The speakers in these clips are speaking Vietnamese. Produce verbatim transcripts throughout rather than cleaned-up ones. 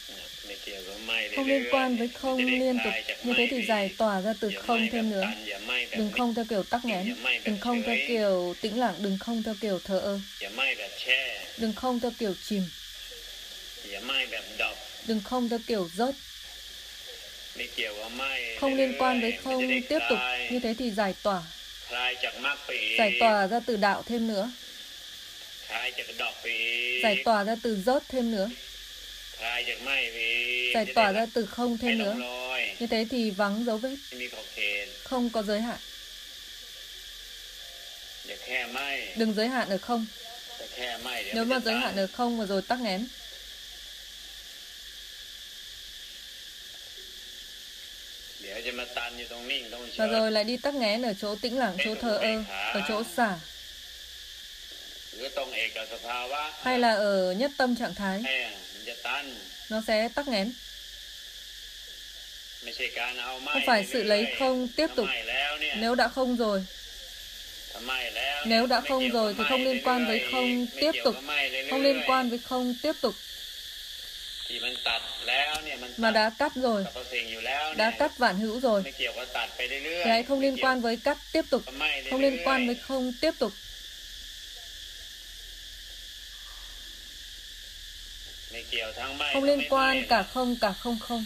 Không liên quan với không liên tục. Như thế thì giải tỏa ra từ không thêm nữa. Đừng không theo kiểu tắc nghẽn. Đừng không theo kiểu tĩnh lặng. Đừng không theo kiểu thờ ơ. Đừng không theo kiểu chìm. Đừng không theo kiểu rớt. Không liên quan với không tiếp tục. Như thế thì giải tỏa. Giải tỏa ra từ đạo thêm nữa. Giải tỏa ra từ rớt thêm nữa. Giải tỏa ra từ không thêm nữa. Như thế thì vắng dấu vết. Không có giới hạn. Đừng giới hạn ở không. Nếu mà giới hạn ở không và rồi tắc nghẽn. Và rồi lại đi tắc nghẽn ở chỗ tĩnh lặng, chỗ thờ ơ, ở chỗ xả. Hay là ở nhất tâm trạng thái. Nó sẽ tắc nghẽn. Không phải sự lấy không tiếp tục. Nếu đã không rồi. Nếu đã không rồi thì không liên quan với không tiếp tục. Không liên quan với không tiếp tục. Mà đã cắt rồi. Đã cắt vạn hữu rồi. Thì hãy không liên quan với cắt tiếp tục. Không liên quan với không tiếp tục. Không liên quan cả không cả không không.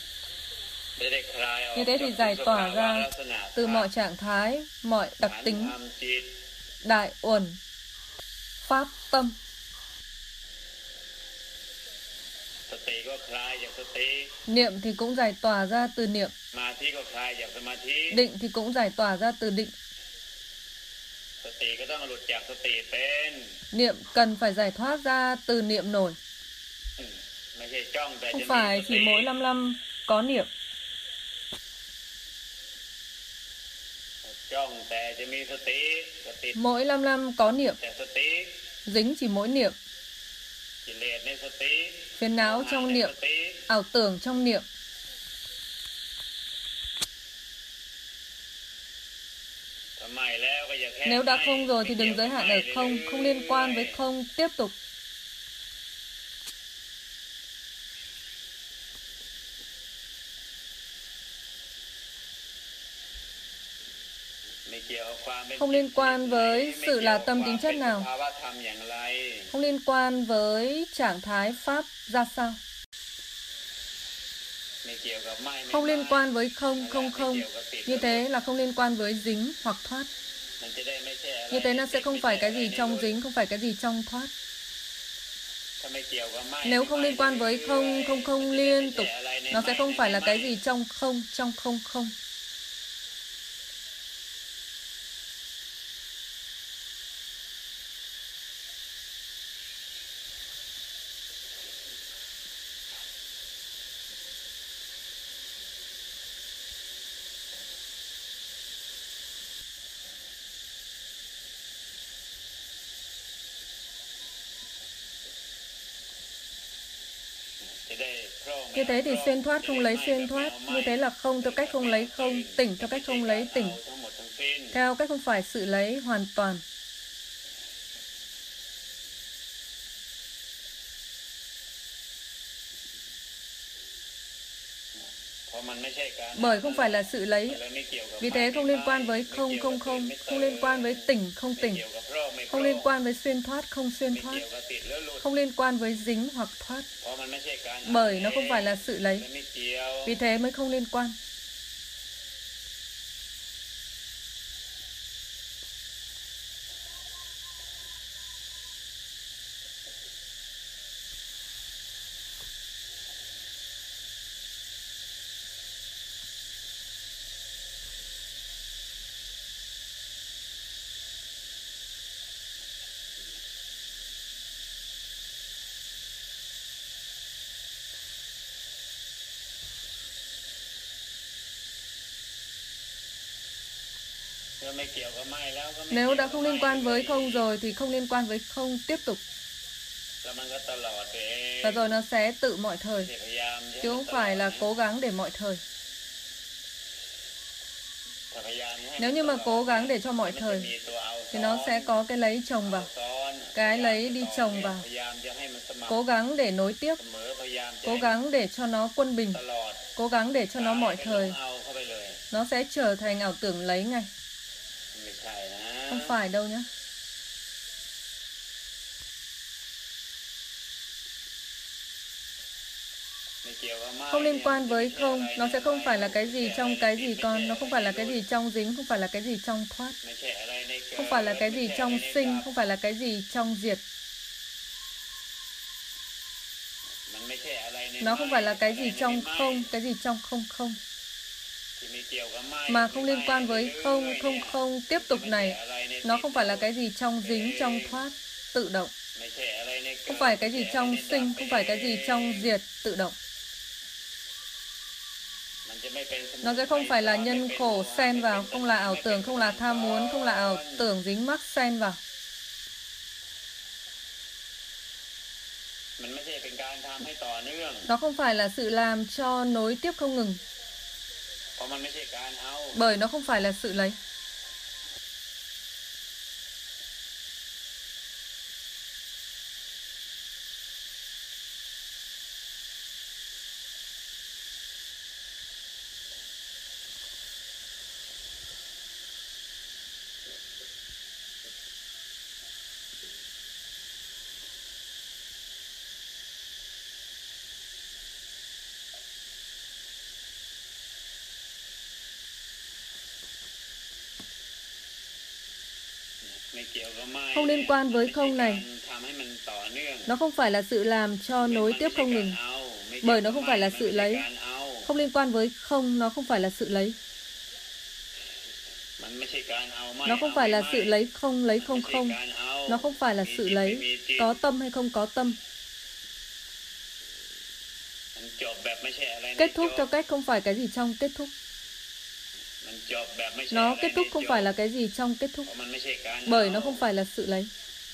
Như thế thì giải tỏa ra từ mọi trạng thái, mọi đặc tính, đại uẩn, pháp tâm. Niệm thì cũng giải tỏa ra từ niệm. Định thì cũng giải tỏa ra từ định. Niệm cần phải giải thoát ra từ niệm nổi. Không phải chỉ mỗi năm năm có niệm. Mỗi năm năm có niệm. Dính chỉ mỗi niệm. Phiền não trong niệm. Ảo tưởng trong niệm. Nếu đã không rồi thì đừng giới hạn ở không. Không liên quan với không tiếp tục. Không liên quan với sự là tâm tính chất nào. Không liên quan với trạng thái pháp ra sao. Không liên quan với không, không, không. Như thế là không liên quan với dính hoặc thoát. Như thế nó sẽ không phải cái gì trong dính, không phải cái gì trong thoát. Nếu không liên quan với không, không, không liên tục, nó sẽ không phải là cái gì trong không, trong không, không. Như thế thì xuyên thoát không lấy xuyên thoát. Như thế là không theo cách không lấy không. Tỉnh theo cách không lấy tỉnh. Theo cách không phải sự lấy hoàn toàn. Bởi không phải là sự lấy. Vì thế không liên quan với không không không. Không liên quan với tỉnh không tỉnh. Không liên quan với xuyên thoát không xuyên thoát. Không liên quan với dính hoặc thoát. Bởi nó không phải là sự lấy. Vì thế mới không liên quan. Nếu đã không liên quan với không rồi thì không liên quan với không tiếp tục. Và rồi nó sẽ tự mọi thời. Chứ không phải là cố gắng để mọi thời. Nếu như mà cố gắng để cho mọi thời thì nó sẽ có cái lấy chồng vào. Cái lấy đi chồng vào. cố gắng để nối tiếp, cố gắng để cho nó quân bình, cố gắng để cho nó mọi thời. Nó sẽ trở thành ảo tưởng lấy ngay. Không phải đâu nhá. Không liên quan với không, nó sẽ không phải là cái gì trong cái gì con, nó không phải là cái gì trong dính, không phải là cái gì trong thoát, không phải là cái gì trong sinh, không phải là cái gì trong diệt. Nó không phải là cái gì trong không, cái gì trong không không. Mà không liên quan với không, không, không tiếp tục này. Nó không phải là cái gì trong dính, trong thoát, tự động. Không phải cái gì trong sinh, không phải cái gì trong diệt, tự động. Nó sẽ không phải là nhân khổ xen vào, không là ảo tưởng, không là tham muốn, không là ảo tưởng dính mắc xen vào. Nó không phải là sự làm cho nối tiếp không ngừng. Bởi nó không phải là sự lấy. Không liên quan với không này. Nó không phải là sự làm cho nối tiếp không ngừng. Bởi nó không phải là sự lấy. Không liên quan với không, nó không phải là sự lấy. Nó không phải là sự lấy không, lấy không không. Nó không phải là sự lấy, có tâm hay không có tâm. Kết thúc theo cách không phải cái gì trong kết thúc. Nó kết thúc không phải là cái gì trong kết thúc. Bởi nó không phải là sự lấy.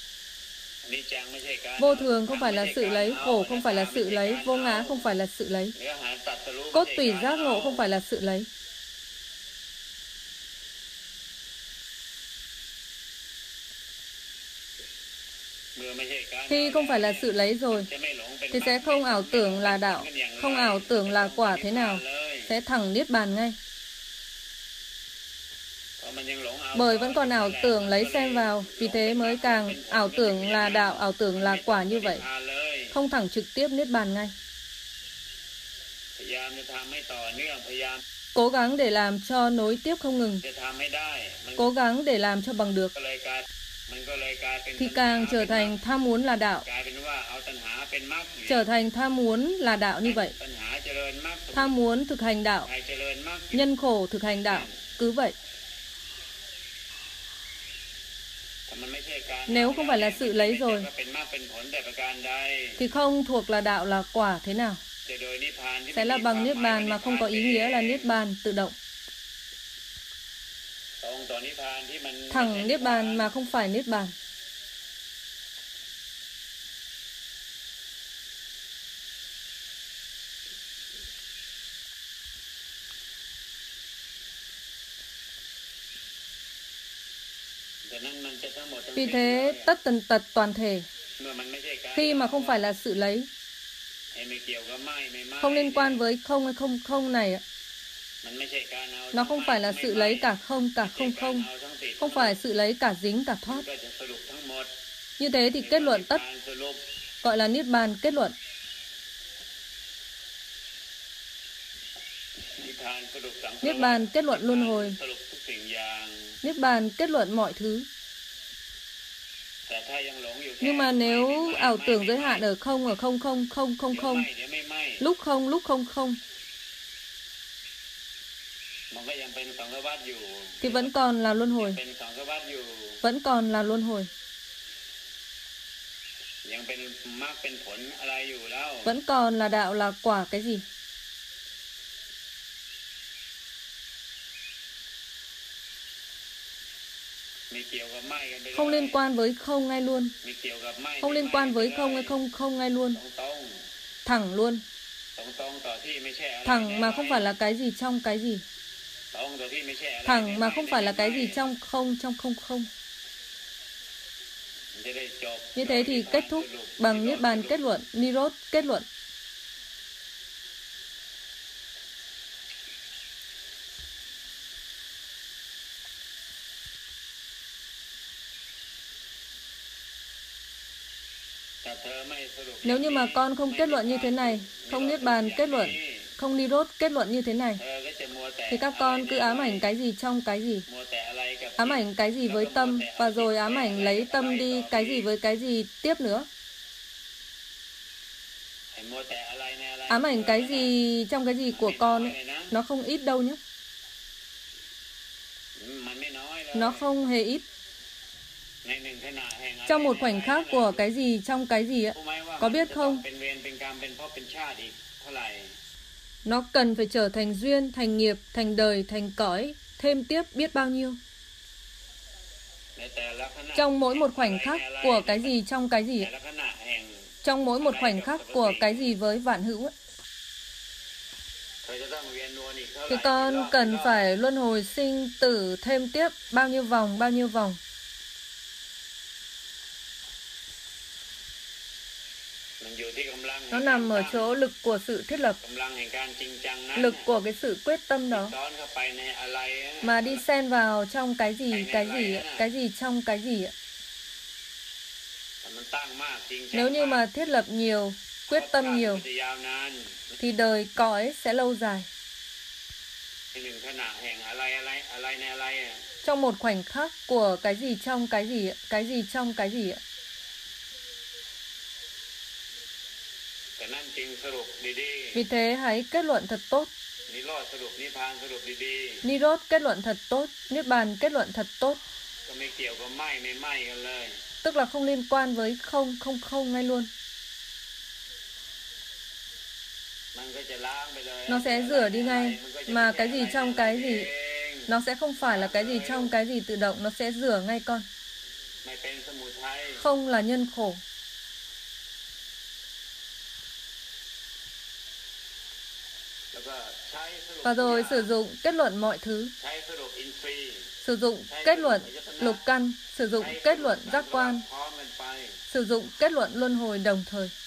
Vô thường không phải là sự lấy, khổ không phải là sự lấy, vô ngã không phải là sự lấy, cốt tủy giác ngộ không phải là sự lấy. Khi không phải là sự lấy rồi, thì sẽ không ảo tưởng là đạo, không ảo tưởng là quả thế nào, sẽ thẳng niết bàn ngay. Bởi vẫn còn ảo tưởng lấy xen vào, vì thế mới càng ảo tưởng là đạo, ảo tưởng là quả như vậy. Không thẳng trực tiếp niết bàn ngay. Cố gắng để làm cho nối tiếp không ngừng. Cố gắng để làm cho bằng được. Thì càng trở thành tham muốn là đạo. Trở thành tham muốn là đạo như vậy. Tham muốn thực hành đạo. Nhân khổ thực hành đạo. Cứ vậy. Nếu không phải là sự lấy rồi, thì không thuộc là đạo là quả thế nào. Sẽ là bằng niết bàn mà không có ý nghĩa là niết bàn tự động. Thẳng niết bàn mà không phải niết bàn. Vì thế tất tần tật toàn thể, khi mà không phải là sự lấy, không liên quan với không hay không không này, nó không phải là sự lấy cả không cả không không, không phải sự lấy cả dính cả thoát. Như thế thì kết luận tất, gọi là niết bàn kết luận. Niết bàn kết luận luân hồi. Niết bàn kết luận mọi thứ. Nhưng mà nếu ảo tưởng giới hạn ở không, ở không không không không không, lúc không lúc không không, thì vẫn còn là luân hồi. Vẫn còn là luân hồi. Vẫn còn là đạo là quả cái gì? Không liên quan với không ngay luôn. Không liên quan với không hay không không ngay luôn. Thẳng luôn. Thẳng mà không phải là cái gì trong cái gì. Thẳng mà không phải là cái gì trong không trong không không. Như thế thì kết thúc bằng Niết Bàn kết luận, Nirod kết luận. Nếu như mà con không kết luận như thế này, không Niết Bàn kết luận, không Nirod kết luận như thế này, thì các con cứ ám ảnh cái gì trong cái gì. Ám ảnh cái gì với tâm, và rồi ám ảnh lấy tâm đi cái gì với cái gì tiếp nữa. Ám ảnh cái gì trong cái gì của con ấy, nó không ít đâu nhé. Nó không hề ít. Trong một khoảnh khắc của cái gì trong cái gì ấy, có biết không? Nó cần phải trở thành duyên, thành nghiệp, thành đời, thành cõi, thêm tiếp biết bao nhiêu. Trong mỗi một khoảnh khắc của cái gì trong cái gì ấy, trong mỗi một khoảnh khắc của cái gì với vạn hữu ấy, thì con cần phải luân hồi sinh tử thêm tiếp bao nhiêu vòng, bao nhiêu vòng. Nó nằm ở chỗ lực của sự thiết lập, lực của cái sự quyết tâm đó, mà đi xen vào trong cái gì, cái gì, cái gì trong cái gì. Nếu như mà thiết lập nhiều, quyết tâm nhiều, thì đời cõi sẽ lâu dài. Trong một khoảnh khắc của cái gì trong cái gì, cái gì trong cái gì. Vì thế hãy kết luận thật tốt. Nirod kết luận thật tốt, Niết Bàn kết luận thật tốt. Tức là không liên quan với không, không, không ngay luôn. Nó sẽ rửa đi ngay. Mà cái gì trong cái gì, nó sẽ không phải là cái gì trong cái gì tự động, nó sẽ rửa ngay con. Không là nhân khổ. Và rồi sử dụng kết luận mọi thứ. Sử dụng kết luận lục căn, sử dụng kết luận giác quan, sử dụng kết luận luân hồi đồng thời.